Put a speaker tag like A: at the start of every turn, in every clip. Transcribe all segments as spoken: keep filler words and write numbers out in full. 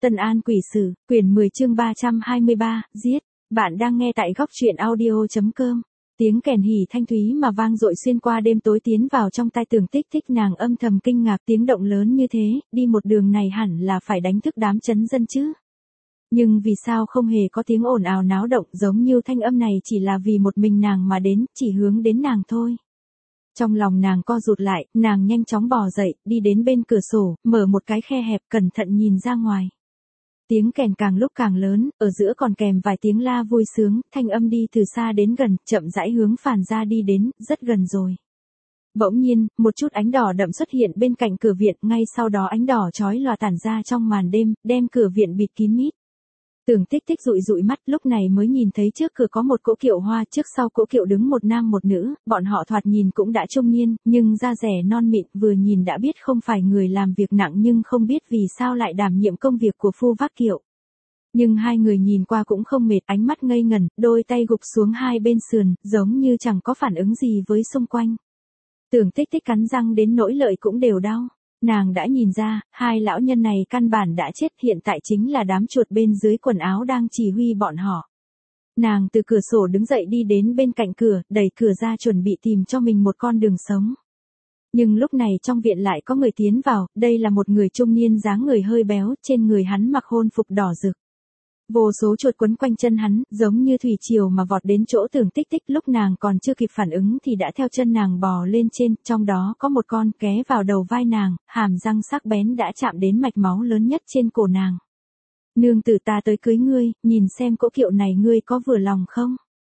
A: Tân An Quỷ Sử, quyển mười chương ba trăm hai mươi ba, giết. Bạn đang nghe tại góc truyện audio.com. Tiếng kèn hỉ thanh thúy mà vang dội xuyên qua đêm tối tiến vào trong tai Tưởng Tích Tích, nàng âm thầm kinh ngạc, tiếng động lớn như thế, đi một đường này hẳn là phải đánh thức đám trấn dân chứ. Nhưng vì sao không hề có tiếng ồn ào náo động, giống như thanh âm này chỉ là vì một mình nàng mà đến, chỉ hướng đến nàng thôi. Trong lòng nàng co rụt lại, nàng nhanh chóng bò dậy, đi đến bên cửa sổ, mở một cái khe hẹp, cẩn thận nhìn ra ngoài. Tiếng kèn càng lúc càng lớn, ở giữa còn kèm vài tiếng la vui sướng, thanh âm đi từ xa đến gần, chậm rãi hướng Phàn gia đi đến, rất gần rồi. Bỗng nhiên, một chút ánh đỏ đậm xuất hiện bên cạnh cửa viện, ngay sau đó ánh đỏ chói lòa tản ra trong màn đêm, đem cửa viện bịt kín mít. Tưởng Tích Tích dụi dụi mắt, lúc này mới nhìn thấy trước cửa có một cỗ kiệu hoa, trước sau cỗ kiệu đứng một nam một nữ, bọn họ thoạt nhìn cũng đã trung niên, nhưng da rẻ non mịn, vừa nhìn đã biết không phải người làm việc nặng, nhưng không biết vì sao lại đảm nhiệm công việc của phu vác kiệu. Nhưng hai người nhìn qua cũng không mệt, ánh mắt ngây ngẩn, đôi tay gục xuống hai bên sườn, giống như chẳng có phản ứng gì với xung quanh. Tưởng Tích Tích cắn răng đến nỗi lợi cũng đều đau. Nàng đã nhìn ra, hai lão nhân này căn bản đã chết, hiện tại chính là đám chuột bên dưới quần áo đang chỉ huy bọn họ. Nàng từ cửa sổ đứng dậy đi đến bên cạnh cửa, đẩy cửa ra chuẩn bị tìm cho mình một con đường sống. Nhưng lúc này trong viện lại có người tiến vào, đây là một người trung niên dáng người hơi béo, trên người hắn mặc hôn phục đỏ rực. Vô số chuột quấn quanh chân hắn, giống như thủy triều mà vọt đến chỗ Tưởng Tích Tích, lúc nàng còn chưa kịp phản ứng thì đã theo chân nàng bò lên trên, trong đó có một con ghé vào đầu vai nàng, hàm răng sắc bén đã chạm đến mạch máu lớn nhất trên cổ nàng. Nương tử, ta tới cưới ngươi, nhìn xem cỗ kiệu này ngươi có vừa lòng không?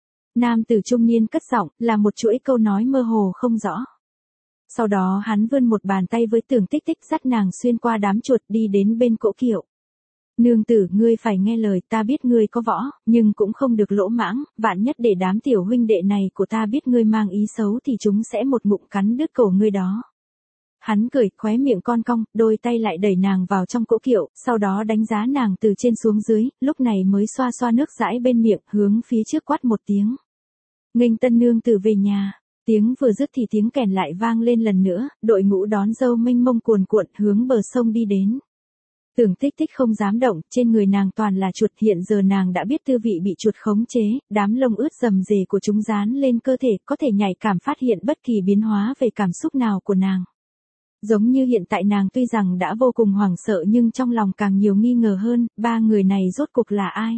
A: Nam tử trung niên cất giọng, là một chuỗi câu nói mơ hồ không rõ. Sau đó hắn vươn một bàn tay với Tưởng Tích Tích, dắt nàng xuyên qua đám chuột đi đến bên cỗ kiệu. Nương tử, ngươi phải nghe lời, ta biết ngươi có võ, nhưng cũng không được lỗ mãng, vạn nhất để đám tiểu huynh đệ này của ta biết ngươi mang ý xấu thì chúng sẽ một ngụm cắn đứt cổ ngươi đó. Hắn cười, khóe miệng con cong, đôi tay lại đẩy nàng vào trong cỗ kiệu, sau đó đánh giá nàng từ trên xuống dưới, lúc này mới xoa xoa nước dãi bên miệng, hướng phía trước quát một tiếng. Nghênh tân nương tử về nhà. Tiếng vừa dứt thì tiếng kèn lại vang lên lần nữa, đội ngũ đón dâu mênh mông cuồn cuộn hướng bờ sông đi đến. Tưởng Tích Tích không dám động, trên người nàng toàn là chuột, hiện giờ nàng đã biết tư vị bị chuột khống chế, đám lông ướt rầm rề của chúng dán lên cơ thể, có thể nhạy cảm phát hiện bất kỳ biến hóa về cảm xúc nào của nàng. Giống như hiện tại nàng tuy rằng đã vô cùng hoảng sợ nhưng trong lòng càng nhiều nghi ngờ hơn, ba người này rốt cuộc là ai?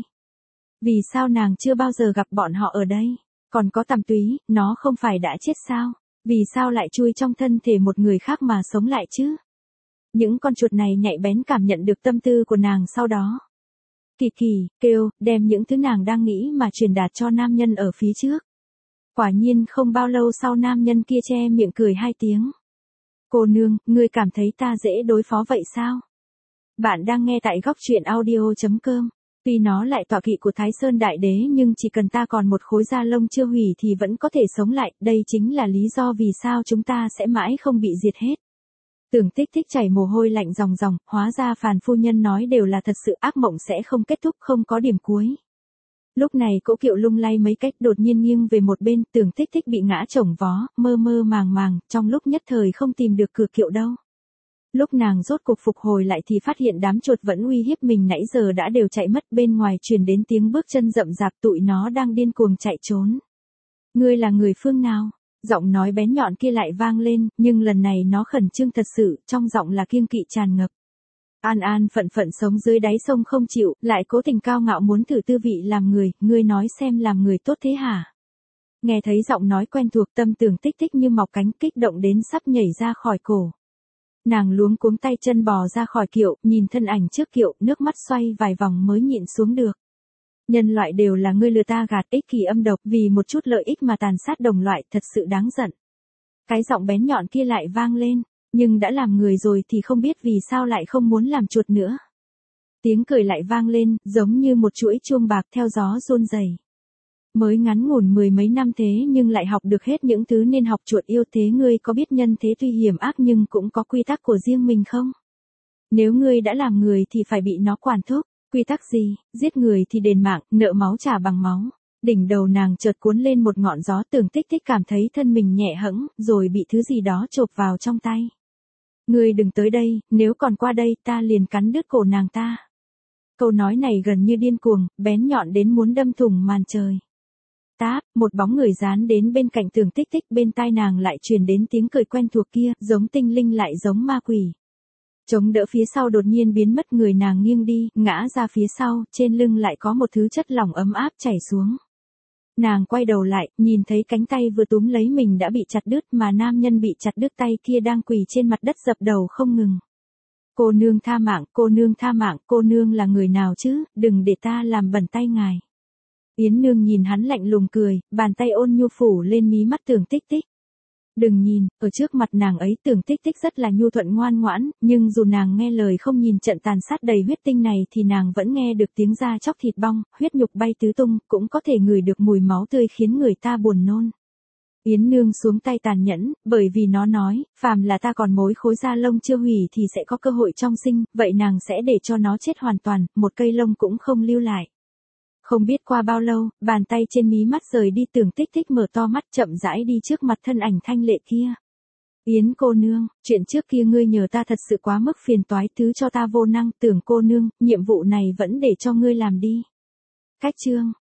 A: Vì sao nàng chưa bao giờ gặp bọn họ ở đây? Còn có Tầm Túy, nó không phải đã chết sao? Vì sao lại chui trong thân thể một người khác mà sống lại chứ? Những con chuột này nhạy bén cảm nhận được tâm tư của nàng sau đó. Kỳ kỳ, kêu, đem những thứ nàng đang nghĩ mà truyền đạt cho nam nhân ở phía trước. Quả nhiên không bao lâu sau nam nhân kia che miệng cười hai tiếng. Cô nương, ngươi cảm thấy ta dễ đối phó vậy sao? Bạn đang nghe tại góc truyện audio.com. Tuy nó lại tọa kỵ của Thái Sơn Đại Đế nhưng chỉ cần ta còn một khối da lông chưa hủy thì vẫn có thể sống lại, đây chính là lý do vì sao chúng ta sẽ mãi không bị diệt hết. Tưởng Tích Tích chảy mồ hôi lạnh ròng ròng, hóa ra Phàn phu nhân nói đều là thật sự, ác mộng sẽ không kết thúc, không có điểm cuối. Lúc này cỗ kiệu lung lay mấy cách, đột nhiên nghiêng về một bên, Tưởng Tích Tích bị ngã chồng vó, mơ mơ màng màng, trong lúc nhất thời không tìm được cửa kiệu đâu. Lúc nàng rốt cuộc phục hồi lại thì phát hiện đám chuột vẫn uy hiếp mình nãy giờ đã đều chạy mất, bên ngoài truyền đến tiếng bước chân rậm rạp, tụi nó đang điên cuồng chạy trốn. Ngươi là người phương nào? Giọng nói bén nhọn kia lại vang lên, nhưng lần này nó khẩn trương thật sự, trong giọng là kiêng kỵ tràn ngập. An An phận phận sống dưới đáy sông không chịu, lại cố tình cao ngạo muốn thử tư vị làm người, ngươi nói xem làm người tốt thế hả? Nghe thấy giọng nói quen thuộc, tâm Tưởng Tích Tích như mọc cánh, kích động đến sắp nhảy ra khỏi cổ. Nàng luống cuống tay chân bò ra khỏi kiệu, nhìn thân ảnh trước kiệu, nước mắt xoay vài vòng mới nhịn xuống được. Nhân loại đều là ngươi lừa ta gạt, ích kỷ âm độc, vì một chút lợi ích mà tàn sát đồng loại, thật sự đáng giận. Cái giọng bén nhọn kia lại vang lên, nhưng đã làm người rồi thì không biết vì sao lại không muốn làm chuột nữa. Tiếng cười lại vang lên, giống như một chuỗi chuông bạc theo gió run rẩy. Mới ngắn ngủn mười mấy năm thế nhưng lại học được hết những thứ nên học, chuột yêu thế, ngươi có biết nhân thế tuy hiểm ác nhưng cũng có quy tắc của riêng mình không? Nếu ngươi đã làm người thì phải bị nó quản thúc. Quy tắc gì? Giết người thì đền mạng, nợ máu trả bằng máu. Đỉnh đầu nàng chợt cuốn lên một ngọn gió, Tưởng Tích Tích cảm thấy thân mình nhẹ hẫng, rồi bị thứ gì đó chộp vào trong tay. Ngươi đừng tới đây, nếu còn qua đây ta liền cắn đứt cổ nàng ta. Câu nói này gần như điên cuồng, bén nhọn đến muốn đâm thủng màn trời. Táp, một bóng người dán đến bên cạnh Tưởng Tích Tích, bên tai nàng lại truyền đến tiếng cười quen thuộc kia, giống tinh linh lại giống ma quỷ. Chống đỡ phía sau đột nhiên biến mất, người nàng nghiêng đi, ngã ra phía sau, trên lưng lại có một thứ chất lỏng ấm áp chảy xuống. Nàng quay đầu lại, nhìn thấy cánh tay vừa túm lấy mình đã bị chặt đứt, mà nam nhân bị chặt đứt tay kia đang quỳ trên mặt đất dập đầu không ngừng. Cô nương tha mạng, cô nương tha mạng, cô nương là người nào chứ, đừng để ta làm bẩn tay ngài. Yến Nương nhìn hắn lạnh lùng cười, bàn tay ôn nhu phủ lên mí mắt Tưởng Tích Tích. Đừng nhìn, ở trước mặt nàng ấy Tưởng Tích Tích rất là nhu thuận ngoan ngoãn, nhưng dù nàng nghe lời không nhìn trận tàn sát đầy huyết tinh này thì nàng vẫn nghe được tiếng da chóc thịt bong, huyết nhục bay tứ tung, cũng có thể ngửi được mùi máu tươi khiến người ta buồn nôn. Yến Nương xuống tay tàn nhẫn, bởi vì nó nói, phàm là ta còn mối khối da lông chưa hủy thì sẽ có cơ hội trong sinh, vậy nàng sẽ để cho nó chết hoàn toàn, một cây lông cũng không lưu lại. Không biết qua bao lâu, bàn tay trên mí mắt rời đi, Tưởng Tích Tích mở to mắt chậm rãi đi trước mặt thân ảnh thanh lệ kia. Yến cô nương, chuyện trước kia ngươi nhờ ta thật sự quá mức phiền toái, thứ cho ta vô năng, Tưởng cô nương, nhiệm vụ này vẫn để cho ngươi làm đi. Cách chương